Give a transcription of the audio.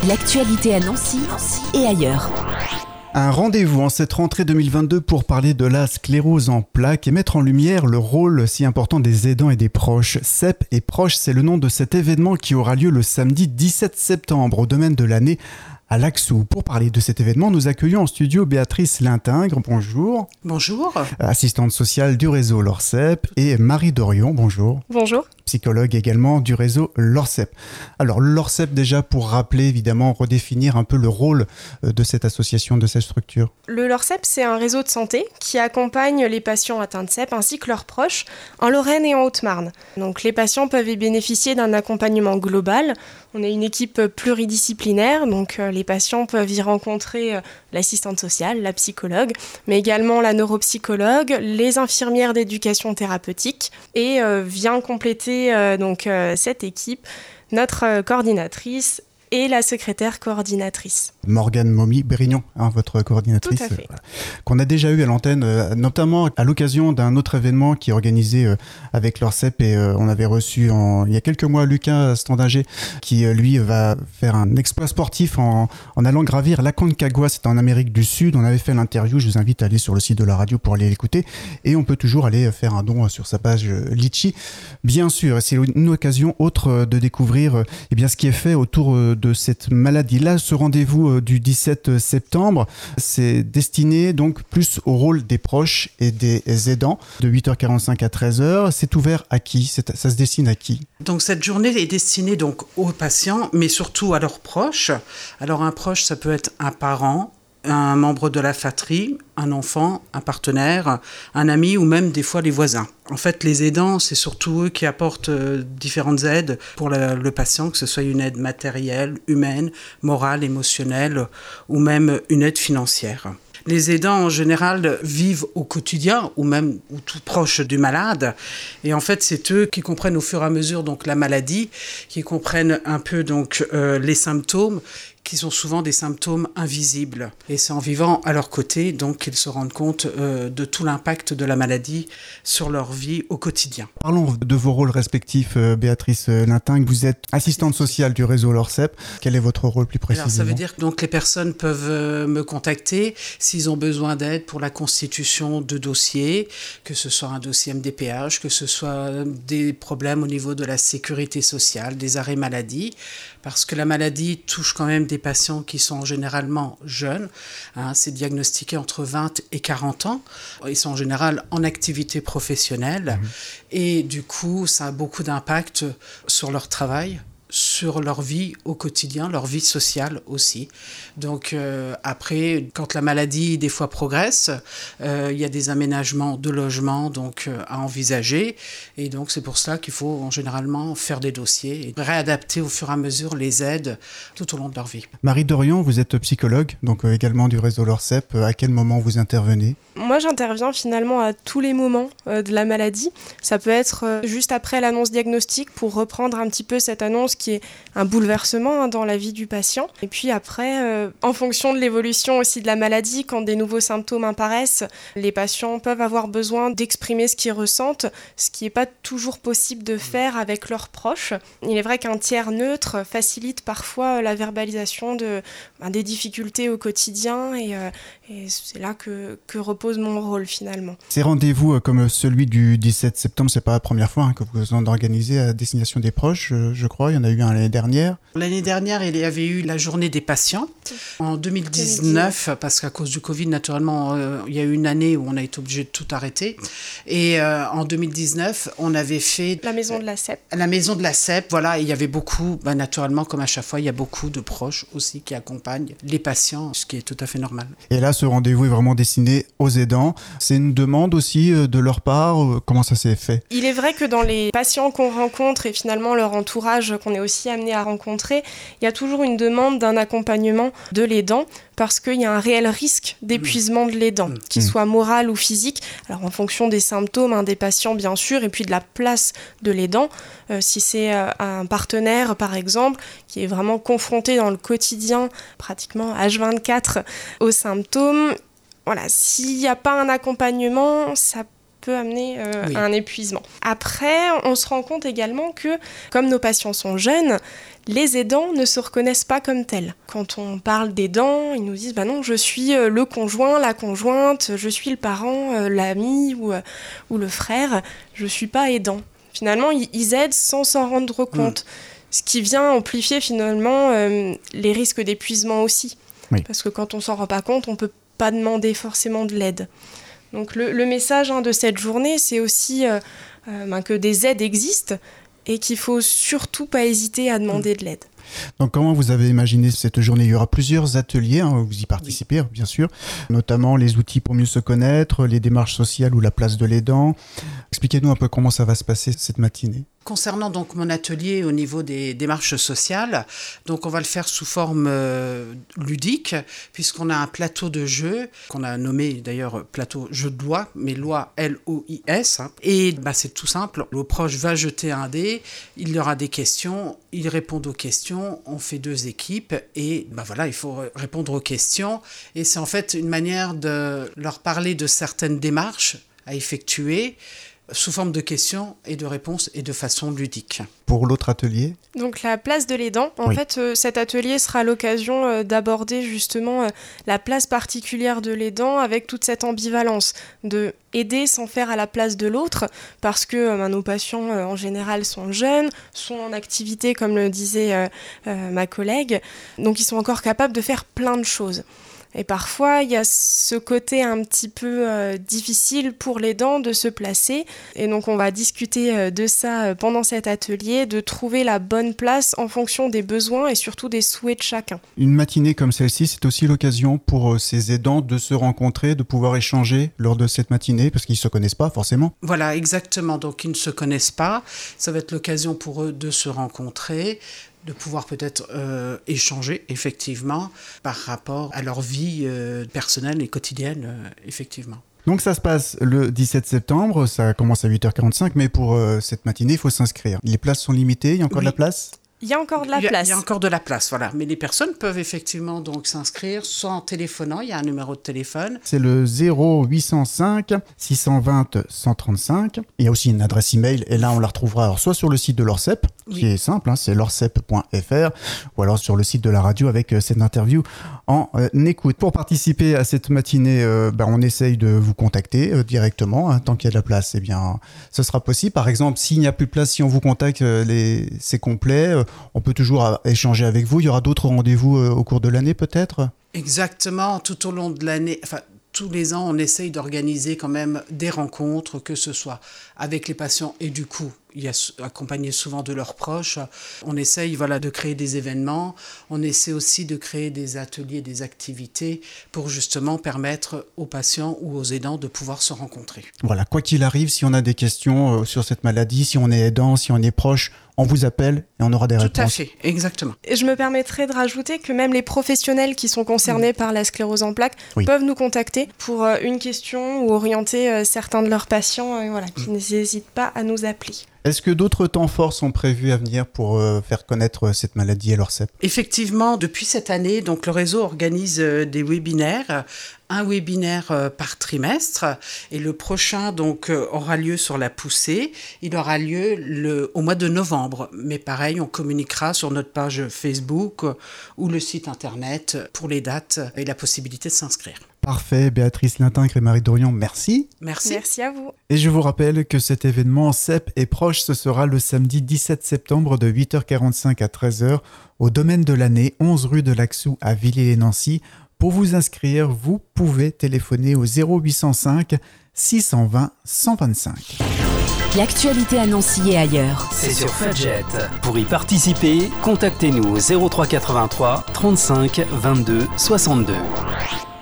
L'actualité à Nancy et ailleurs. Un rendez-vous en cette rentrée 2022 pour parler de la sclérose en plaques et mettre en lumière le rôle si important des aidants et des proches. CEP et proches, c'est le nom de cet événement qui aura lieu le samedi 17 septembre au domaine de l'année à Laxou. Pour parler de cet événement, nous accueillons en studio Béatrice Lintingre, bonjour. Bonjour. Assistante sociale du réseau LORCEP, et Marie Dorion, bonjour. Bonjour. Psychologue également du réseau LORCEP. Alors LORCEP, déjà pour rappeler, évidemment, redéfinir un peu le rôle de cette association, de cette structure. Le LORCEP, c'est un réseau de santé qui accompagne les patients atteints de CEP ainsi que leurs proches en Lorraine et en Haute-Marne. Donc les patients peuvent y bénéficier d'un accompagnement global. On a une équipe pluridisciplinaire, donc les patients peuvent y rencontrer l'assistante sociale, la psychologue, mais également la neuropsychologue, les infirmières d'éducation thérapeutique et vient compléter cette équipe, notre coordinatrice et la secrétaire coordinatrice. Morgane Momy-Brignon, votre coordinatrice, Tout à fait. Qu'on a déjà eu à l'antenne, notamment à l'occasion d'un autre événement qui est organisé avec l'ORCEP, et on avait reçu il y a quelques mois Lucas Standinger qui lui va faire un exploit sportif en allant gravir l'Aconcagua, c'est en Amérique du Sud. On avait fait l'interview, je vous invite à aller sur le site de la radio pour aller l'écouter, et on peut toujours aller faire un don sur sa page Litchi. Bien sûr, c'est une occasion autre de découvrir ce qui est fait autour de cette maladie-là. Ce rendez-vous du 17 septembre, c'est destiné donc plus au rôle des proches et des aidants, de 8h45 à 13h. C'est ouvert à qui ? Ça se destine à qui ? Donc cette journée est destinée donc aux patients, mais surtout à leurs proches. Alors un proche, ça peut être un parent, un membre de la fratrie, un enfant, un partenaire, un ami ou même des fois les voisins. En fait, les aidants, c'est surtout eux qui apportent différentes aides pour le patient, que ce soit une aide matérielle, humaine, morale, émotionnelle ou même une aide financière. Les aidants, en général, vivent au quotidien ou tout proche du malade. Et en fait, c'est eux qui comprennent au fur et à mesure donc, la maladie, qui comprennent un peu donc, les symptômes, qui sont souvent des symptômes invisibles. Et c'est en vivant à leur côté donc, qu'ils se rendent compte de tout l'impact de la maladie sur leur vie au quotidien. Parlons de vos rôles respectifs, Béatrice Lintingre. Vous êtes assistante sociale du réseau LORCEP. Quel est votre rôle plus précisément ? Alors, ça veut dire que donc, les personnes peuvent me contacter s'ils ont besoin d'aide pour la constitution de dossiers, que ce soit un dossier MDPH, que ce soit des problèmes au niveau de la sécurité sociale, des arrêts maladie, parce que la maladie touche quand même des patients qui sont généralement jeunes. C'est diagnostiqué entre 20 et 40 ans. Ils sont en général en activité professionnelle. Et du coup, ça a beaucoup d'impact sur leur travail, sur leur vie au quotidien, leur vie sociale aussi. Donc après, quand la maladie des fois progresse, il y a des aménagements de logement donc, à envisager. Et donc c'est pour cela qu'il faut généralement faire des dossiers et réadapter au fur et à mesure les aides tout au long de leur vie. Marie Dorion, vous êtes psychologue, donc également du réseau LORCEP. À quel moment vous intervenez ? Moi, j'interviens finalement à tous les moments de la maladie. Ça peut être juste après l'annonce diagnostique pour reprendre un petit peu cette annonce qui est un bouleversement dans la vie du patient. Et puis après, en fonction de l'évolution aussi de la maladie, quand des nouveaux symptômes apparaissent, les patients peuvent avoir besoin d'exprimer ce qu'ils ressentent, ce qui n'est pas toujours possible de faire avec leurs proches. Il est vrai qu'un tiers neutre facilite parfois la verbalisation des difficultés au quotidien et c'est là que repose mon rôle finalement. Ces rendez-vous comme celui du 17 septembre, c'est pas la première fois que vous en organisez à destination des proches, je crois. Il y en a eu un l'année dernière. L'année dernière, il y avait eu la journée des patients. En 2019, parce qu'à cause du Covid, naturellement, il y a eu une année où on a été obligé de tout arrêter. Et en 2019, on avait fait... La maison de la CEP. La maison de la CEP, voilà. Et il y avait beaucoup, naturellement, comme à chaque fois, il y a beaucoup de proches aussi qui accompagnent les patients, ce qui est tout à fait normal. Et là, ce rendez-vous est vraiment destiné aux aidants. C'est une demande aussi de leur part. Comment ça s'est fait ? Il est vrai que dans les patients qu'on rencontre et finalement leur entourage qu'on est aussi amené à rencontrer, il y a toujours une demande d'un accompagnement de l'aidant parce qu'il y a un réel risque d'épuisement de l'aidant, qu'il soit moral ou physique. Alors en fonction des symptômes des patients bien sûr, et puis de la place de l'aidant. Si c'est un partenaire par exemple, qui est vraiment confronté dans le quotidien, pratiquement H24, aux symptômes, voilà, s'il n'y a pas un accompagnement, ça peut amener à un épuisement. Après, on se rend compte également que, comme nos patients sont jeunes, les aidants ne se reconnaissent pas comme tels. Quand on parle d'aidants, ils nous disent « bah non, je suis le conjoint, la conjointe, je suis le parent, l'ami ou le frère, je suis pas aidant ». Finalement, ils aident sans s'en rendre compte, ce qui vient amplifier finalement les risques d'épuisement aussi. Oui. Parce que quand on s'en rend pas compte, on peut pas demander forcément de l'aide. Donc le message de cette journée, c'est aussi que des aides existent et qu'il faut surtout pas hésiter à demander de l'aide. Donc comment vous avez imaginé cette journée ? Il y aura plusieurs ateliers, vous y participez bien sûr, notamment les outils pour mieux se connaître, les démarches sociales ou la place de l'aidant. Expliquez-nous un peu comment ça va se passer cette matinée. Concernant donc mon atelier au niveau des démarches sociales, donc on va le faire sous forme ludique, puisqu'on a un plateau de jeu, qu'on a nommé d'ailleurs plateau jeu de loi, mais loi L-O-I-S. Et c'est tout simple, le proche va jeter un dé, il y aura des questions, ils répondent aux questions, on fait 2 équipes et il faut répondre aux questions. Et c'est en fait une manière de leur parler de certaines démarches à effectuer, sous forme de questions et de réponses et de façon ludique. Pour l'autre atelier ? Donc la place de l'aidant. En fait, cet atelier sera l'occasion d'aborder justement la place particulière de l'aidant avec toute cette ambivalence de aider sans faire à la place de l'autre, parce que nos patients en général sont jeunes, sont en activité comme le disait ma collègue, donc ils sont encore capables de faire plein de choses. Et parfois, il y a ce côté un petit peu difficile pour l'aidant de se placer. Et donc, on va discuter de ça pendant cet atelier, de trouver la bonne place en fonction des besoins et surtout des souhaits de chacun. Une matinée comme celle-ci, c'est aussi l'occasion pour ces aidants de se rencontrer, de pouvoir échanger lors de cette matinée, parce qu'ils ne se connaissent pas forcément. Voilà, exactement. Donc, ils ne se connaissent pas. Ça va être l'occasion pour eux de se rencontrer, de pouvoir peut-être échanger effectivement par rapport à leur vie personnelle et quotidienne, effectivement. Donc ça se passe le 17 septembre, ça commence à 8h45, mais pour cette matinée, il faut s'inscrire. Les places sont limitées, il y a encore de la place ? Il y a encore de la place. Il y a encore de la place, voilà. Mais les personnes peuvent effectivement donc s'inscrire, soit en téléphonant, il y a un numéro de téléphone. C'est le 0805 620 135. Il y a aussi une adresse email, et là on la retrouvera soit sur le site de l'Orsep, qui est simple, c'est lorsep.fr, ou alors sur le site de la radio avec cette interview en écoute. Pour participer à cette matinée, on essaye de vous contacter directement. Tant qu'il y a de la place, ce sera possible. Par exemple, s'il n'y a plus de place, si on vous contacte, c'est complet. On peut toujours échanger avec vous. Il y aura d'autres rendez-vous au cours de l'année peut-être ? Exactement, tout au long de l'année. Tous les ans, on essaye d'organiser quand même des rencontres, que ce soit avec les patients et du coup, accompagnés souvent de leurs proches. On essaye de créer des événements. On essaie aussi de créer des ateliers, des activités pour justement permettre aux patients ou aux aidants de pouvoir se rencontrer. Voilà, quoi qu'il arrive, si on a des questions sur cette maladie, si on est aidant, si on est proche, on vous appelle et on aura des réponses. Tout à fait, exactement. Et je me permettrai de rajouter que même les professionnels qui sont concernés par la sclérose en plaques peuvent nous contacter pour une question ou orienter certains de leurs patients qui n'hésitent pas à nous appeler. Est-ce que d'autres temps forts sont prévus à venir pour faire connaître cette maladie à l'Orsep ? Effectivement, depuis cette année, donc, le réseau organise des webinaires, un webinaire par trimestre, et le prochain donc, aura lieu sur la poussée. Il aura lieu au mois de novembre, mais pareil, on communiquera sur notre page Facebook ou le site internet pour les dates et la possibilité de s'inscrire. Parfait, Béatrice Lintingre et Marie Dorion, merci. Merci à vous. Et je vous rappelle que cet événement CEP et proche, ce sera le samedi 17 septembre de 8h45 à 13h au domaine de l'année, 11 rue de l'Axou à Villers-lès-Nancy. Pour vous inscrire, vous pouvez téléphoner au 0805 620 125. L'actualité à Nancy et ailleurs. C'est sur Fudget. Pour y participer, contactez-nous au 03 83 35 22 62.